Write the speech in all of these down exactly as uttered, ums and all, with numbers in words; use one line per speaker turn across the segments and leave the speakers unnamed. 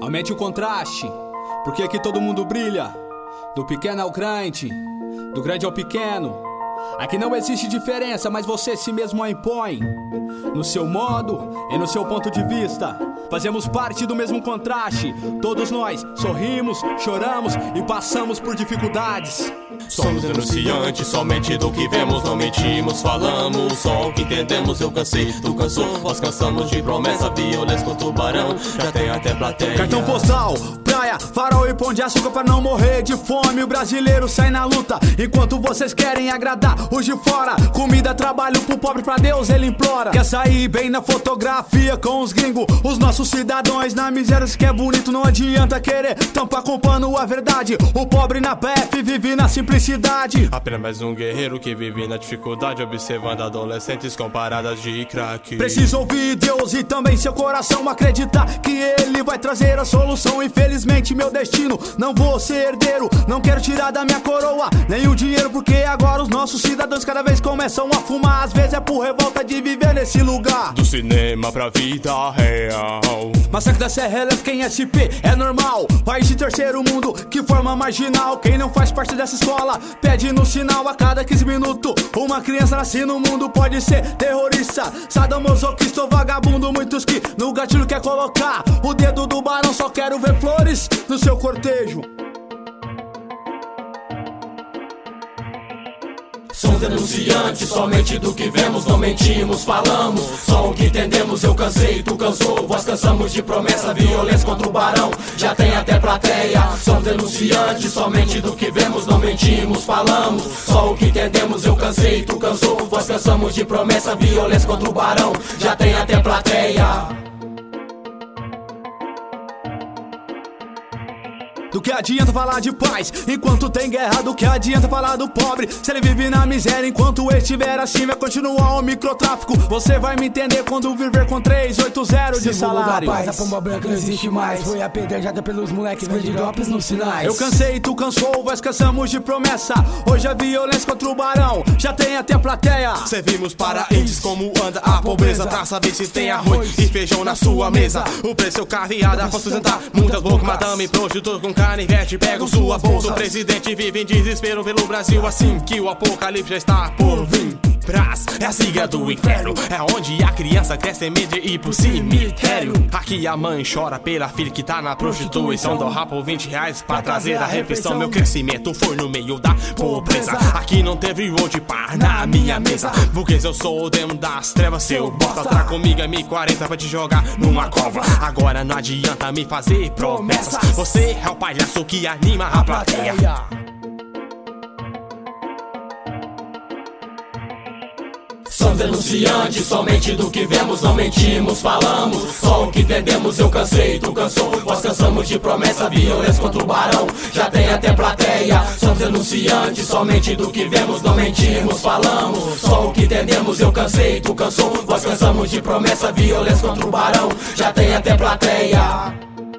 Aumente o contraste, porque aqui todo mundo brilha. Do pequeno ao grande, do grande ao pequeno. Aqui não existe diferença, mas você si mesmo a impõe. No seu modo e no seu ponto de vista. Fazemos parte do mesmo contraste. Todos nós sorrimos, choramos e passamos por dificuldades.
Somos denunciantes somente do que vemos, não mentimos, falamos só o que entendemos. Eu cansei, tu cansou, nós cansamos de promessa, violência com tubarão, já tem até plateia.
Cartão postal, praia, farol e pão de açúcar pra não morrer de fome. O brasileiro sai na luta, enquanto vocês querem agradar os de fora. Comida, trabalho pro pobre, pra Deus ele implora. Quer sair bem na fotografia com os gringos, os nossos cidadãos na miséria. Se quer bonito não adianta querer tampar com pano a verdade. O pobre na P F vive na simplicidade.
Apenas mais um guerreiro que vive na dificuldade, observando adolescentes com paradas de crack.
Preciso ouvir Deus e também seu coração, acreditar que ele vai trazer a solução. Infelizmente meu destino, não vou ser herdeiro. Não quero tirar da minha coroa nem o dinheiro, porque agora os nossos cidadãos cada vez começam a fumar. Às vezes é por revolta de viver nesse lugar.
Do cinema pra vida real.
Massacre da Serra Elétrica em S P é normal. País de terceiro mundo que forma marginal. Quem não faz parte dessa escola pede no sinal a cada quinze minutos. Uma criança nasce no mundo pode ser terrorista, sadomasoquista ou vagabundo. Muitos que no gatilho quer colocar o dedo do barão. Só quero ver flores no seu cortejo.
Somos denunciantes somente do que vemos, não mentimos, falamos só o que entendemos. Eu cansei, tu cansou, nós cansamos de promessa, violência contra o barão, já tem até plateia. Somos denunciantes somente do que vemos, não mentimos, falamos só o que entendemos. Eu cansei, tu cansou, nós cansamos de promessa, violência contra o barão, já tem até plateia.
Do que adianta falar de paz enquanto tem guerra? Do que adianta falar do pobre se ele vive na miséria? Enquanto estiver assim vai continuar o microtráfico. Você vai me entender quando viver com trezentos e oitenta de salário.
Da paz, a pomba branca não existe mais. Foi apedrejada pelos moleques verde drops nos sinais.
Eu cansei, tu cansou, nós cansamos de promessa. Hoje a violência contra o barão já tem até plateia.
Servimos para índios como anda a pobreza, pra saber se tem arroz e feijão na sua mesa. O preço é caviada pra sustentar muitas bocas, madame prostituta com canivete, pega sua bolsa. O presidente vive em desespero pelo Brasil, assim que o apocalipse já está por vir. Brás é a sigla do inferno, é onde a criança cresce em medo de ir pro cemitério. Aqui a mãe chora pela filha que tá na prostituição. Dou rapa por vinte reais pra trazer a refeição. Meu crescimento foi no meio da pobreza. Aqui não teve onde par na minha mesa, porque eu sou o demo das trevas. Seu bosta, tá comigo M quarenta pra te jogar numa cova. Agora não adianta me fazer promessas, você é o palhaço que anima a plateia.
Somos denunciantes somente do que vemos, não mentimos, falamos só o que entendemos. Eu cansei, tu cansou, nós cansamos de promessa, violência contra o barão, já tem até plateia. Somos denunciantes somente do que vemos, não mentimos, falamos só o que entendemos. Eu cansei, tu cansou, nós cansamos de promessa, violência contra o barão, já tem até plateia.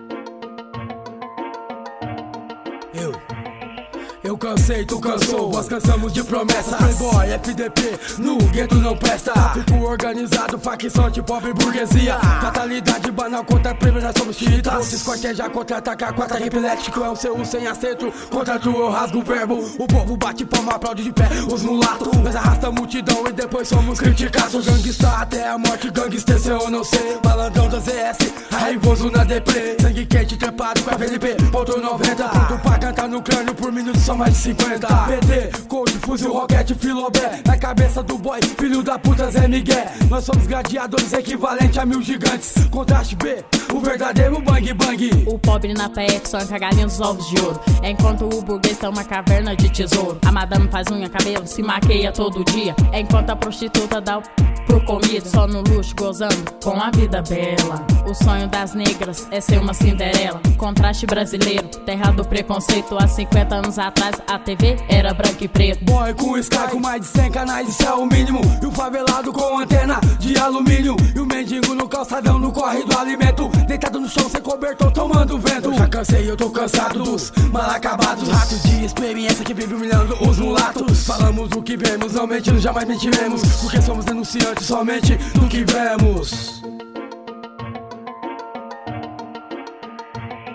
Eu Eu cansei, tu cansou, nós cansamos de promessa. Playboy, F D P, no gueto não presta. Fico organizado, facção de pobre burguesia. Fatalidade banal contra prêmio, nós somos chiitas. Vou se escortejar, contra-atacar, quarta epilético. É um C U sem acento, contra tu eu rasgo o verbo. O povo bate palma, aplaude de pé, os mulatos. Nós arrasta a multidão e depois somos criticados. Gangsta até a morte, gangster se eu não sei. Malandrão da Z S, raivoso na deprê. Sangue quente, trepado com a V L P, ponto noventa. Pronto pra cantar no crânio por minuto, só mais de cinquenta. P T, coach, fuzil, roquete, filobé. Na cabeça do boy, filho da puta Zé Miguel. Nós somos gladiadores equivalente a mil gigantes. Contraste B, o verdadeiro bang bang.
O pobre na P F só entra galinha dos ovos de ouro, enquanto o burguês tá uma caverna de tesouro. A madame faz unha, cabelo, se maqueia todo dia, enquanto a prostituta dá pro comida. Só no luxo, gozando com a vida bela. O sonho das negras é ser uma Cinderela. Contraste brasileiro, terra do preconceito. Há cinquenta anos atrás a T V era branco e preto.
Boy com Sky com mais de cem canais, isso é o mínimo. E o favelado com antena de alumínio. E o mendigo no calçadão, no corre do alimento. Deitado no chão sem cobertor, tomando vento. Já cansei, eu tô cansado dos mal acabados. Ratos de experiência que vive humilhando os mulatos. Falamos o que vemos, não mentimos, jamais mentiremos. Porque somos denunciantes somente do que vemos.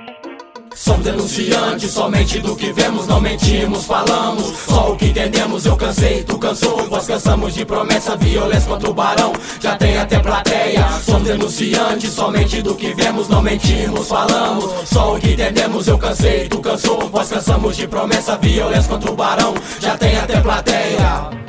Somos denunciantes, somente do que vemos, não mentimos, falamos só o que entendemos, eu cansei, tu cansou. Nós cansamos de promessa, violência contra o barão, já tem até plateia. Somos denunciantes, somente do que vemos, não mentimos, falamos só o que entendemos, eu cansei, tu cansou. Nós cansamos de promessa, violência contra o barão, já tem até plateia.